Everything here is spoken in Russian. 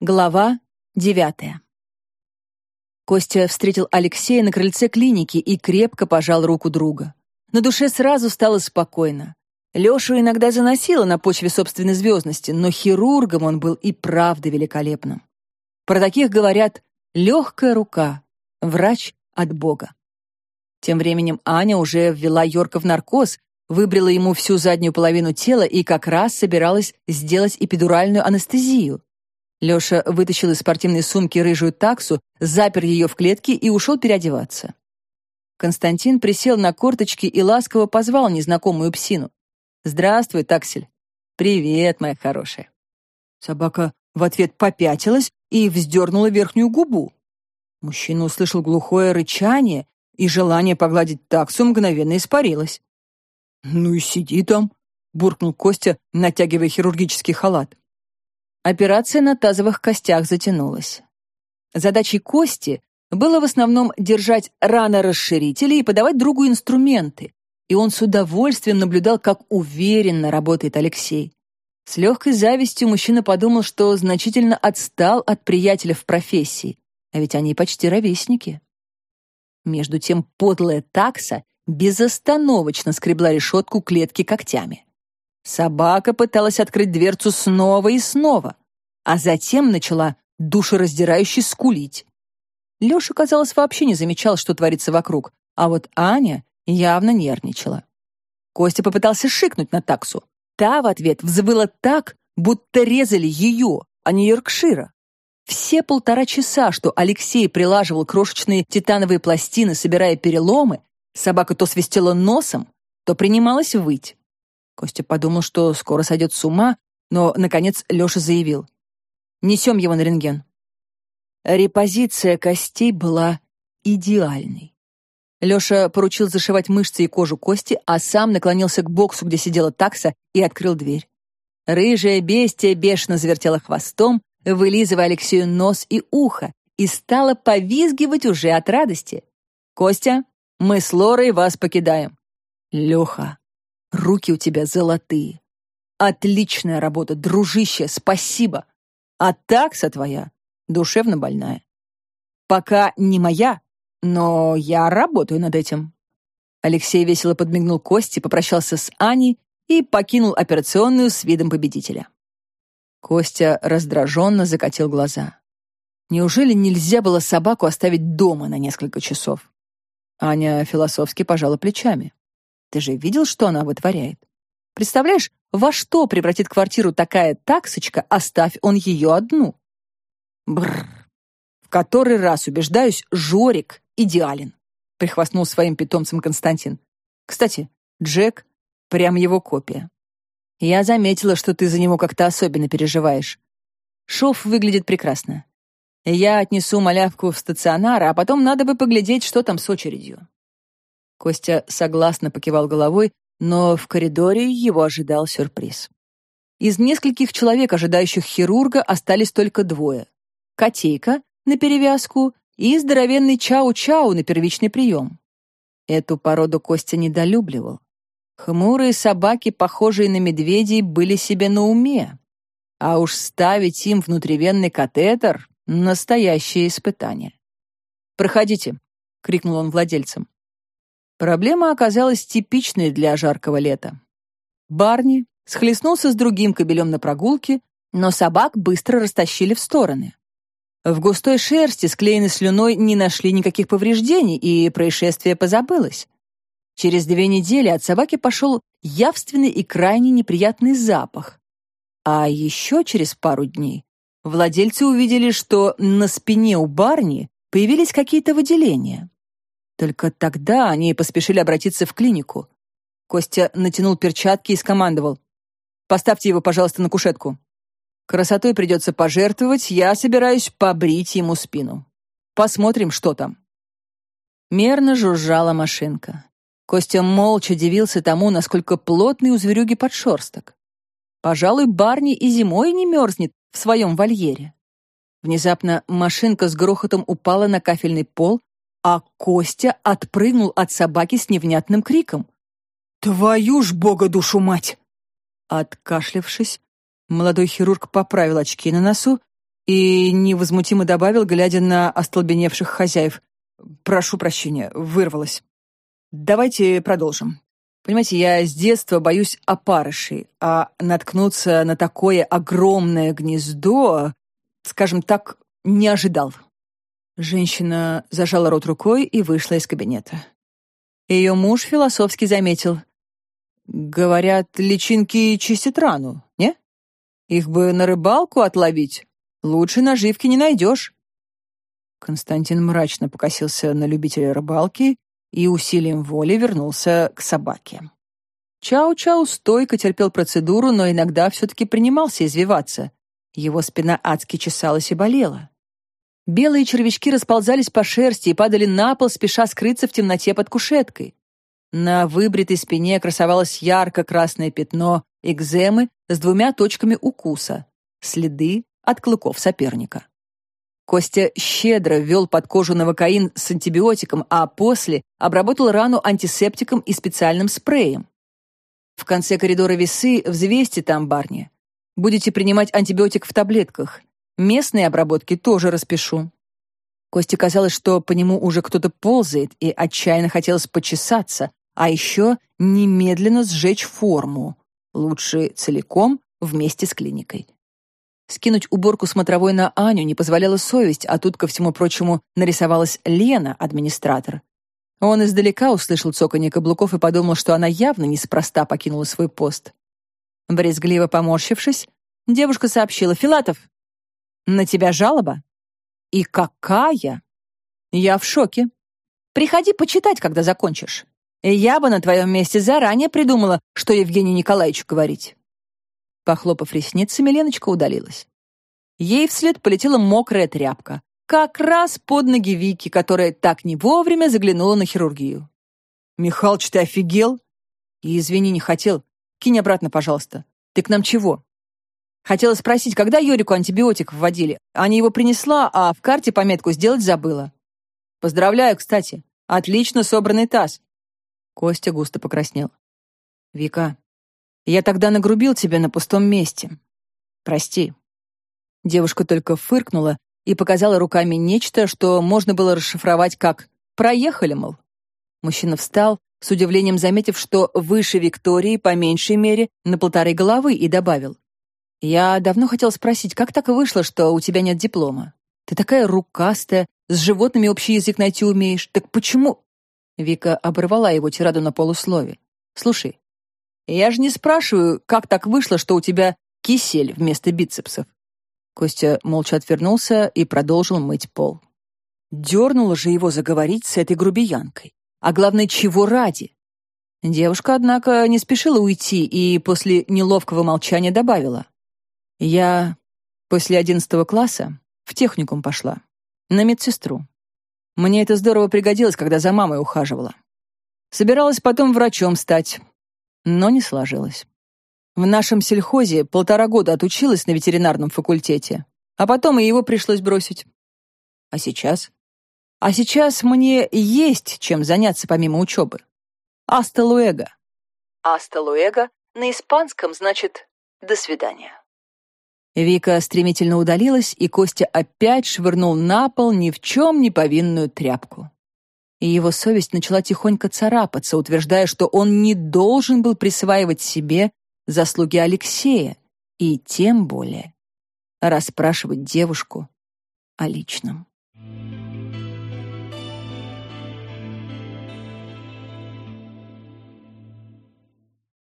Глава 9. Костя встретил Алексея на крыльце клиники и крепко пожал руку друга. На душе сразу стало спокойно. Лешу иногда заносило на почве собственной звездности, но хирургом он был и правда великолепным. Про таких говорят «легкая рука», врач от Бога. Тем временем Аня уже ввела Йорка в наркоз, выбрила ему всю заднюю половину тела и как раз собиралась сделать эпидуральную анестезию. Леша вытащил из спортивной сумки рыжую таксу, запер ее в клетке и ушел переодеваться. Константин присел на корточки и ласково позвал незнакомую псину. «Здравствуй, таксель». «Привет, моя хорошая». Собака в ответ попятилась и вздернула верхнюю губу. Мужчина услышал глухое рычание, и желание погладить таксу мгновенно испарилось. «Ну и сиди там», — буркнул Костя, натягивая хирургический халат. Операция на тазовых костях затянулась. Задачей Кости было в основном держать ранорасширители и подавать другу инструменты, и он с удовольствием наблюдал, как уверенно работает Алексей. С легкой завистью мужчина подумал, что значительно отстал от приятеля в профессии, а ведь они почти ровесники. Между тем подлая такса безостановочно скребла решетку клетки когтями. Собака пыталась открыть дверцу снова и снова, а затем начала душераздирающе скулить. Леша, казалось, вообще не замечал, что творится вокруг, а вот Аня явно нервничала. Костя попытался шикнуть на таксу. Та в ответ взвыла так, будто резали ее, а не Йоркшира. Все 1,5 часа, что Алексей прилаживал крошечные титановые пластины, собирая переломы, собака то свистела носом, то принималась выть. Костя подумал, что скоро сойдет с ума, но, наконец, Леша заявил. «Несем его на рентген». Репозиция костей была идеальной. Леша поручил зашивать мышцы и кожу Кости, а сам наклонился к боксу, где сидела такса, и открыл дверь. Рыжая бестия бешено завертела хвостом, вылизывая Алексею нос и ухо, и стала повизгивать уже от радости. «Костя, мы с Лорой вас покидаем». «Леха, руки у тебя золотые. Отличная работа, дружище, спасибо. А такса твоя душевно больная. Пока не моя, но я работаю над этим». Алексей весело подмигнул Косте, попрощался с Аней и покинул операционную с видом победителя. Костя раздраженно закатил глаза. Неужели нельзя было собаку оставить дома на несколько часов? Аня философски пожала плечами. Ты же видел, что она вытворяет? Представляешь, во что превратит квартиру такая таксочка, оставь он ее одну? Бррр. В который раз убеждаюсь, Жорик идеален, прихвастнул своим питомцем Константин. Кстати, Джек прям его копия. Я заметила, что ты за него как-то особенно переживаешь. Шов выглядит прекрасно. Я отнесу малявку в стационар, а потом надо бы поглядеть, что там с очередью. Костя согласно покивал головой, но в коридоре его ожидал сюрприз. Из нескольких человек, ожидающих хирурга, остались только 2. Котейка на перевязку и здоровенный Чау-Чау на первичный прием. Эту породу Костя недолюбливал. Хмурые собаки, похожие на медведей, были себе на уме. А уж ставить им внутривенный катетер — настоящее испытание. «Проходите», — крикнул он владельцам. Проблема оказалась типичной для жаркого лета. Барни схлестнулся с другим кобелем на прогулке, но собак быстро растащили в стороны. В густой шерсти, склеенной слюной, не нашли никаких повреждений, и происшествие позабылось. Через 2 недели от собаки пошел явственный и крайне неприятный запах. А еще через пару дней владельцы увидели, что на спине у Барни появились какие-то выделения. Только тогда они поспешили обратиться в клинику. Костя натянул перчатки и скомандовал. «Поставьте его, пожалуйста, на кушетку. Красотой придется пожертвовать, я собираюсь побрить ему спину. Посмотрим, что там». Мерно жужжала машинка. Костя молча дивился тому, насколько плотный у зверюги подшерсток. Пожалуй, Барни и зимой не мерзнет в своем вольере. Внезапно машинка с грохотом упала на кафельный пол, а Костя отпрыгнул от собаки с невнятным криком. «Твою ж бога душу мать!» Откашлявшись, молодой хирург поправил очки на носу И невозмутимо добавил, глядя на остолбеневших хозяев. «Прошу прощения, вырвалось. Давайте продолжим. Понимаете, я с детства боюсь опарышей, а наткнуться на такое огромное гнездо, скажем так, не ожидал». Женщина зажала рот рукой и вышла из кабинета. Ее муж философски заметил. «Говорят, личинки чистят рану, не? Их бы на рыбалку отловить. Лучше наживки не найдешь». Константин мрачно покосился на любителя рыбалки и усилием воли вернулся к собаке. Чау-чау стойко терпел процедуру, но иногда все-таки принимался извиваться. Его спина адски чесалась и болела. Белые червячки расползались по шерсти и падали на пол, спеша скрыться в темноте под кушеткой. На выбритой спине красовалось ярко-красное пятно экземы с 2 точками укуса, следы от клыков соперника. Костя щедро ввел под кожу новокаин с антибиотиком, а после обработал рану антисептиком и специальным спреем. В конце коридора весы, взвесьте там, барни. Будете принимать антибиотик в таблетках. Местные обработки тоже распишу. Косте казалось, что по нему уже кто-то ползает, и отчаянно хотелось почесаться, а еще немедленно сжечь форму. Лучше целиком вместе с клиникой. Скинуть уборку смотровой на Аню не позволяла совесть, а тут, ко всему прочему, нарисовалась Лена, администратор. Он издалека услышал цоканье каблуков и подумал, что она явно неспроста покинула свой пост. Брезгливо поморщившись, девушка сообщила: «Филатов, на тебя жалоба?» «И какая?» «Я в шоке. Приходи почитать, когда закончишь. Я бы на твоем месте заранее придумала, что Евгению Николаевичу говорить». Похлопав ресницами, Леночка удалилась. Ей вслед полетела мокрая тряпка, как раз под ноги Вики, которая так не вовремя заглянула на хирургию. «Михалыч, ты офигел?» «И извини, не хотел. Кинь обратно, пожалуйста. Ты к нам чего?» «Хотела спросить, когда Йорику антибиотик вводили? Аня его принесла, а в карте пометку сделать забыла». «Поздравляю, кстати. Отлично собранный таз». Костя густо покраснел. «Вика, я тогда нагрубил тебя на пустом месте. Прости». Девушка только фыркнула и показала руками нечто, что можно было расшифровать как «проехали, мол». Мужчина встал, с удивлением заметив, что выше Виктории по меньшей мере на 1,5 головы, и добавил: «Я давно хотел спросить, как так вышло, что у тебя нет диплома? Ты такая рукастая, с животными общий язык найти умеешь. Так почему?» Вика оборвала его тираду на полуслове. «Слушай, я же не спрашиваю, как так вышло, что у тебя кисель вместо бицепсов». Костя молча отвернулся и продолжил мыть пол. Дернула же его заговорить с этой грубиянкой. А главное, чего ради? Девушка, однако, не спешила уйти и после неловкого молчания добавила: «Я после 11 класса в техникум пошла. На медсестру. Мне это здорово пригодилось, когда за мамой ухаживала. Собиралась потом врачом стать, но не сложилось. В нашем сельхозе 1,5 года отучилась на ветеринарном факультете, а потом и его пришлось бросить. А сейчас? А сейчас мне есть чем заняться помимо учебы. Аста луэго». «Аста луэго» на испанском значит «до свидания». Вика стремительно удалилась, и Костя опять швырнул на пол ни в чем не повинную тряпку. И его совесть начала тихонько царапаться, утверждая, что он не должен был присваивать себе заслуги Алексея и тем более расспрашивать девушку о личном.